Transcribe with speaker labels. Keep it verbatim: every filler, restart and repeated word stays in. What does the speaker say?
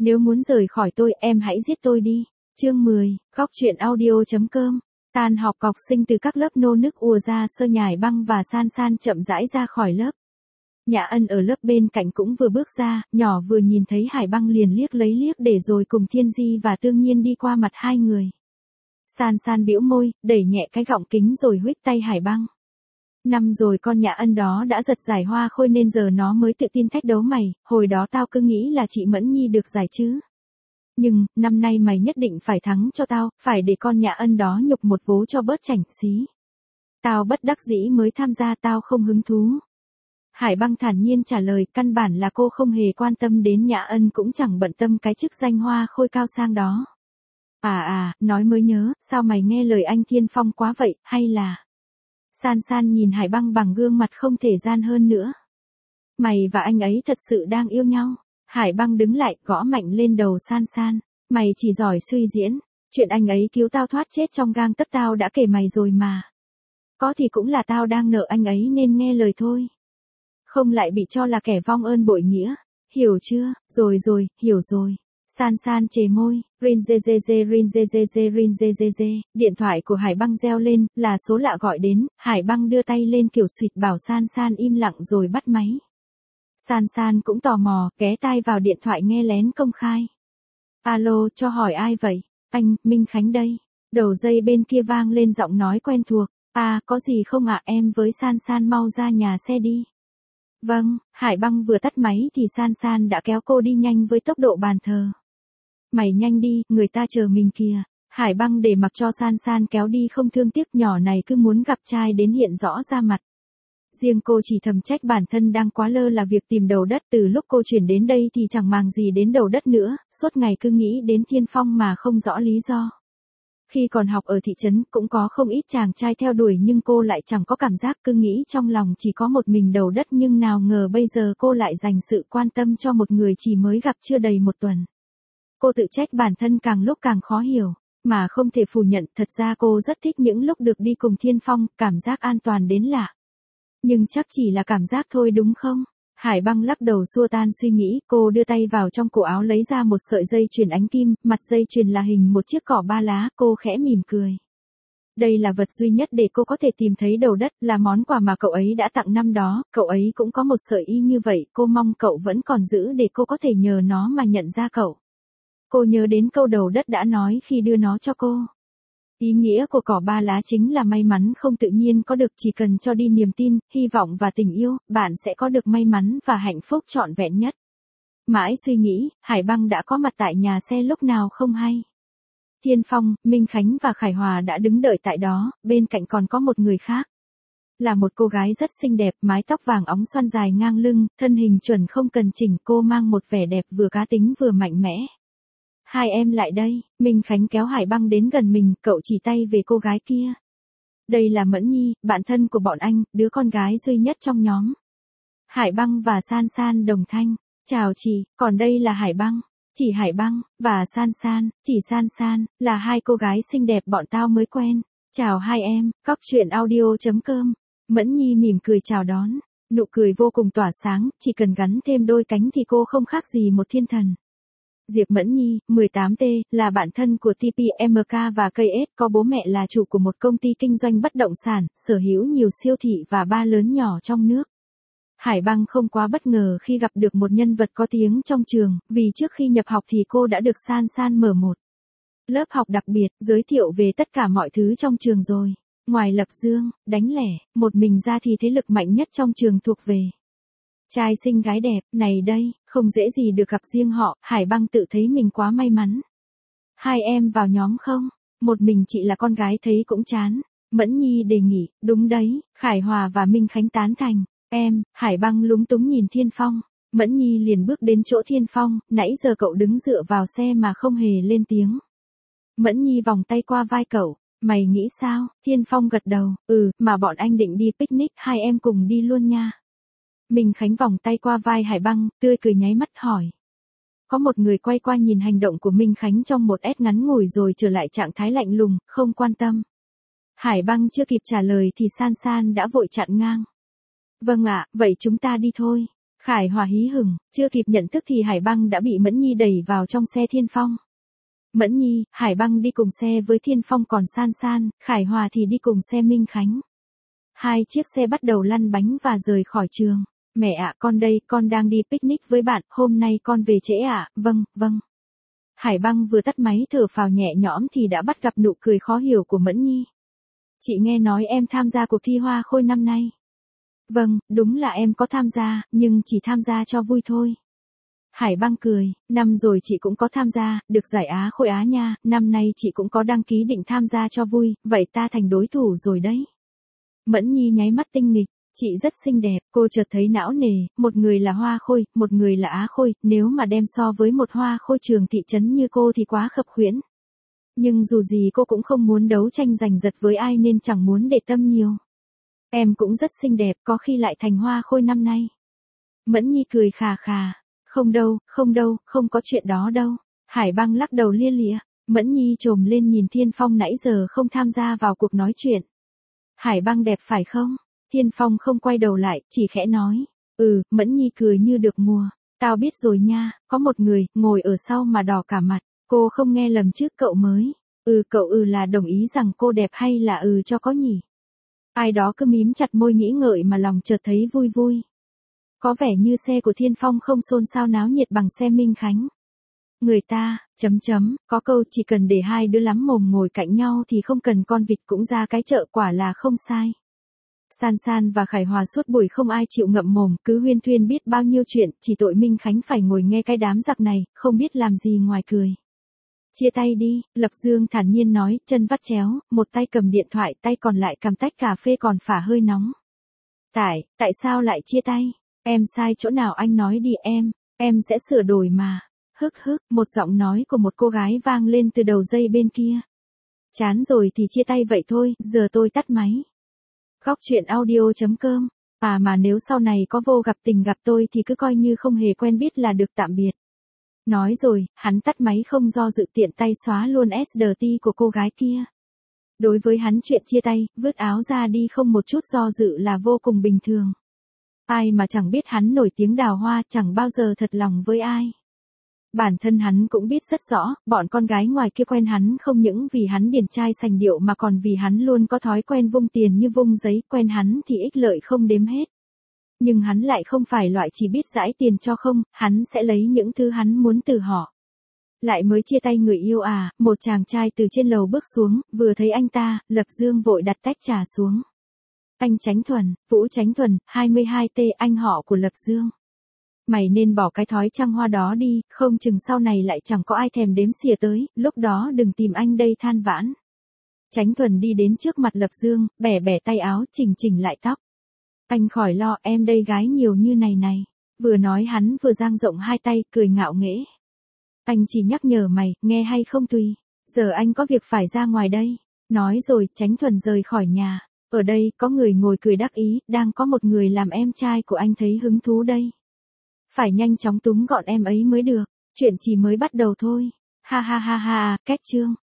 Speaker 1: Nếu muốn rời khỏi tôi, em hãy giết tôi đi. Chương mười, góc truyện audio.com. Tan học, học sinh từ các lớp nô nức ùa ra sơ nhài băng và san san chậm rãi ra khỏi lớp. Nhã Ân ở lớp bên cạnh cũng vừa bước ra, nhỏ vừa nhìn thấy Hải Băng liền liếc lấy liếc để rồi cùng Thiên Di và Tương Nhiên đi qua mặt hai người. San san bĩu môi, đẩy nhẹ cái gọng kính rồi huých tay Hải Băng. Năm rồi con Nhã Ân đó đã giật giải hoa khôi nên giờ nó mới tự tin thách đấu mày, hồi đó tao cứ nghĩ là chị Mẫn Nhi được giải chứ. Nhưng, năm nay mày nhất định phải thắng cho tao, phải để con Nhã Ân đó nhục một vố cho bớt chảnh xí. Tao bất đắc dĩ mới tham gia, tao không hứng thú. Hải Băng thản nhiên trả lời, căn bản là cô không hề quan tâm đến Nhã Ân, cũng chẳng bận tâm cái chức danh hoa khôi cao sang đó. À à, nói mới nhớ, sao mày nghe lời anh Thiên Phong quá vậy, hay là... San san nhìn Hải Băng bằng gương mặt không thể gian hơn nữa. Mày và anh ấy thật sự đang yêu nhau. Hải Băng đứng lại, gõ mạnh lên đầu San san. Mày chỉ giỏi suy diễn. Chuyện anh ấy cứu tao thoát chết trong gang tấc tao đã kể mày rồi mà. Có thì cũng là tao đang nợ anh ấy nên nghe lời thôi. Không lại bị cho là kẻ vong ơn bội nghĩa. Hiểu chưa? Rồi rồi, hiểu rồi. San san chề môi, rin dê dê dê rin dê dê dê rin dê dê dê. Điện thoại của Hải Băng reo lên, là số lạ gọi đến. Hải Băng đưa tay lên kiểu suýt bảo San san im lặng rồi bắt máy. San san cũng tò mò, ghé tai vào điện thoại nghe lén công khai. Alo, cho hỏi ai vậy? Anh, Minh Khánh đây. Đầu dây bên kia vang lên giọng nói quen thuộc. À, có gì không ạ, em với San san mau ra nhà xe đi. Vâng, Hải Băng vừa tắt máy thì San san đã kéo cô đi nhanh với tốc độ bàn thờ. Mày nhanh đi, người ta chờ mình kìa. Hải Băng để mặc cho San san kéo đi không thương tiếc, nhỏ này cứ muốn gặp trai đến hiện rõ ra mặt. Riêng cô chỉ thầm trách bản thân đang quá lơ là việc tìm đầu đất, từ lúc cô chuyển đến đây thì chẳng màng gì đến đầu đất nữa, suốt ngày cứ nghĩ đến Thiên Phong mà không rõ lý do. Khi còn học ở thị trấn cũng có không ít chàng trai theo đuổi nhưng cô lại chẳng có cảm giác, cứ nghĩ trong lòng chỉ có một mình đầu đất, nhưng nào ngờ bây giờ cô lại dành sự quan tâm cho một người chỉ mới gặp chưa đầy một tuần. Cô tự trách bản thân càng lúc càng khó hiểu, mà không thể phủ nhận thật ra cô rất thích những lúc được đi cùng Thiên Phong, cảm giác an toàn đến lạ. Nhưng chắc chỉ là cảm giác thôi đúng không? Hải Băng lắc đầu xua tan suy nghĩ, cô đưa tay vào trong cổ áo lấy ra một sợi dây chuyền ánh kim, mặt dây chuyền là hình một chiếc cỏ ba lá, cô khẽ mỉm cười. Đây là vật duy nhất để cô có thể tìm thấy đầu đất, là món quà mà cậu ấy đã tặng năm đó, cậu ấy cũng có một sợi y như vậy, cô mong cậu vẫn còn giữ để cô có thể nhờ nó mà nhận ra cậu. Cô nhớ đến câu đầu đất đã nói khi đưa nó cho cô. Ý nghĩa của cỏ ba lá chính là may mắn không tự nhiên có được, chỉ cần cho đi niềm tin, hy vọng và tình yêu, bạn sẽ có được may mắn và hạnh phúc trọn vẹn nhất. Mãi suy nghĩ, Hải Băng đã có mặt tại nhà xe lúc nào không hay. Thiên Phong, Minh Khánh và Khải Hòa đã đứng đợi tại đó, bên cạnh còn có một người khác. Là một cô gái rất xinh đẹp, mái tóc vàng óng xoăn dài ngang lưng, thân hình chuẩn không cần chỉnh, cô mang một vẻ đẹp vừa cá tính vừa mạnh mẽ. Hai em lại đây, Minh Khánh kéo Hải Băng đến gần mình, cậu chỉ tay về cô gái kia. Đây là Mẫn Nhi, bạn thân của bọn anh, đứa con gái duy nhất trong nhóm. Hải Băng và San san đồng thanh, chào chị, còn đây là Hải Băng. Chỉ Hải Băng, và San san, chỉ San san, là hai cô gái xinh đẹp bọn tao mới quen. Chào hai em, góc truyện audio.com. Mẫn Nhi mỉm cười chào đón, nụ cười vô cùng tỏa sáng, chỉ cần gắn thêm đôi cánh thì cô không khác gì một thiên thần. Diệp Mẫn Nhi, mười tám T, là bạn thân của tê pê em ca và ca ét, có bố mẹ là chủ của một công ty kinh doanh bất động sản, sở hữu nhiều siêu thị và bar lớn nhỏ trong nước. Hải Băng không quá bất ngờ khi gặp được một nhân vật có tiếng trong trường, vì trước khi nhập học thì cô đã được San san mở một lớp học đặc biệt, giới thiệu về tất cả mọi thứ trong trường rồi. Ngoài lập dương, đánh lẻ, một mình ra thì thế lực mạnh nhất trong trường thuộc về trai xinh gái đẹp, này đây, không dễ gì được gặp riêng họ, Hải Băng tự thấy mình quá may mắn. Hai em vào nhóm không? Một mình chị là con gái thấy cũng chán. Mẫn Nhi đề nghị, đúng đấy, Khải Hòa và Minh Khánh tán thành. Em, Hải Băng lúng túng nhìn Thiên Phong. Mẫn Nhi liền bước đến chỗ Thiên Phong, nãy giờ cậu đứng dựa vào xe mà không hề lên tiếng. Mẫn Nhi vòng tay qua vai cậu, mày nghĩ sao? Thiên Phong gật đầu, ừ, mà bọn anh định đi picnic, hai em cùng đi luôn nha. Minh Khánh vòng tay qua vai Hải Băng, tươi cười nháy mắt hỏi. Có một người quay qua nhìn hành động của Minh Khánh trong một ét ngắn ngủi rồi trở lại trạng thái lạnh lùng, không quan tâm. Hải Băng chưa kịp trả lời thì San san đã vội chặn ngang. Vâng ạ, vậy chúng ta đi thôi. Khải Hòa hí hửng, chưa kịp nhận thức thì Hải Băng đã bị Mẫn Nhi đẩy vào trong xe Thiên Phong. Mẫn Nhi, Hải Băng đi cùng xe với Thiên Phong còn San San, Khải Hòa thì đi cùng xe Minh Khánh. Hai chiếc xe bắt đầu lăn bánh và rời khỏi trường. Mẹ ạ, con đây, con đang đi picnic với bạn, hôm nay con về trễ ạ, vâng, vâng. Hải Băng vừa tắt máy thở phào nhẹ nhõm thì đã bắt gặp nụ cười khó hiểu của Mẫn Nhi. Chị nghe nói em tham gia cuộc thi hoa khôi năm nay. Vâng, đúng là em có tham gia, nhưng chỉ tham gia cho vui thôi. Hải Băng cười, năm rồi chị cũng có tham gia, được giải Á khôi Á nha, năm nay chị cũng có đăng ký định tham gia cho vui, vậy ta thành đối thủ rồi đấy. Mẫn Nhi nháy mắt tinh nghịch, chị rất xinh đẹp, cô chợt thấy não nề, một người là hoa khôi, một người là Á khôi, nếu mà đem so với một hoa khôi trường thị trấn như cô thì quá khập khiễng. Nhưng dù gì cô cũng không muốn đấu tranh giành giật với ai nên chẳng muốn để tâm nhiều. Em cũng rất xinh đẹp, có khi lại thành hoa khôi năm nay. Mẫn Nhi cười khà khà. Không đâu, không đâu, không có chuyện đó đâu. Hải Băng lắc đầu lia lịa. Mẫn Nhi trồm lên nhìn Thiên Phong nãy giờ không tham gia vào cuộc nói chuyện. Hải Băng đẹp phải không? Thiên Phong không quay đầu lại, chỉ khẽ nói. Ừ, Mẫn Nhi cười như được mùa. Tao biết rồi nha, có một người, ngồi ở sau mà đỏ cả mặt. Cô không nghe lầm chứ cậu mới. Ừ cậu ừ là đồng ý rằng cô đẹp hay là ừ cho có nhỉ? Ai đó cứ mím chặt môi nghĩ ngợi mà lòng chợt thấy vui vui. Có vẻ như xe của Thiên Phong không xôn xao náo nhiệt bằng xe Minh Khánh. Người ta, chấm chấm, có câu chỉ cần để hai đứa lắm mồm ngồi cạnh nhau thì không cần con vịt cũng ra cái chợ quả là không sai. San San và Khải Hòa suốt buổi không ai chịu ngậm mồm, cứ huyên thuyên biết bao nhiêu chuyện, chỉ tội Minh Khánh phải ngồi nghe cái đám giặc này, không biết làm gì ngoài cười. Chia tay đi, Lập Dương thản nhiên nói, chân vắt chéo, một tay cầm điện thoại, tay còn lại cầm tách cà phê còn phả hơi nóng. Tại, tại sao lại chia tay? Em sai chỗ nào anh nói đi em, em sẽ sửa đổi mà. Hức hức, một giọng nói của một cô gái vang lên từ đầu dây bên kia. Chán rồi thì chia tay vậy thôi, giờ tôi tắt máy. Góc chuyện audio chấm com. À mà nếu sau này có vô gặp tình gặp tôi thì cứ coi như không hề quen biết là được tạm biệt. Nói rồi, hắn tắt máy không do dự tiện tay xóa luôn ét đê tê của cô gái kia. Đối với hắn chuyện chia tay, vứt áo ra đi không một chút do dự là vô cùng bình thường. Ai mà chẳng biết hắn nổi tiếng đào hoa chẳng bao giờ thật lòng với ai. Bản thân hắn cũng biết rất rõ, bọn con gái ngoài kia quen hắn không những vì hắn điển trai sành điệu mà còn vì hắn luôn có thói quen vung tiền như vung giấy, quen hắn thì ích lợi không đếm hết. Nhưng hắn lại không phải loại chỉ biết dãi tiền cho không, hắn sẽ lấy những thứ hắn muốn từ họ. Lại mới chia tay người yêu à, một chàng trai từ trên lầu bước xuống, vừa thấy anh ta, Lập Dương vội đặt tách trà xuống. Anh Chánh Thuần, Vũ Chánh Thuần, hai mươi hai T anh họ của Lập Dương. Mày nên bỏ cái thói trăng hoa đó đi, không chừng sau này lại chẳng có ai thèm đếm xỉa tới, lúc đó đừng tìm anh đây than vãn. Chánh Thuần đi đến trước mặt Lập Dương, bẻ bẻ tay áo, chỉnh chỉnh lại tóc. Anh khỏi lo, em đây gái nhiều như này này. Vừa nói hắn vừa dang rộng hai tay, cười ngạo nghễ. Anh chỉ nhắc nhở mày, nghe hay không tùy. Giờ anh có việc phải ra ngoài đây. Nói rồi, Chánh Thuần rời khỏi nhà. Ở đây, có người ngồi cười đắc ý, đang có một người làm em trai của anh thấy hứng thú đây. Phải nhanh chóng túm gọn em ấy mới được. Chuyện chỉ mới bắt đầu thôi. Ha ha ha ha, kết chương.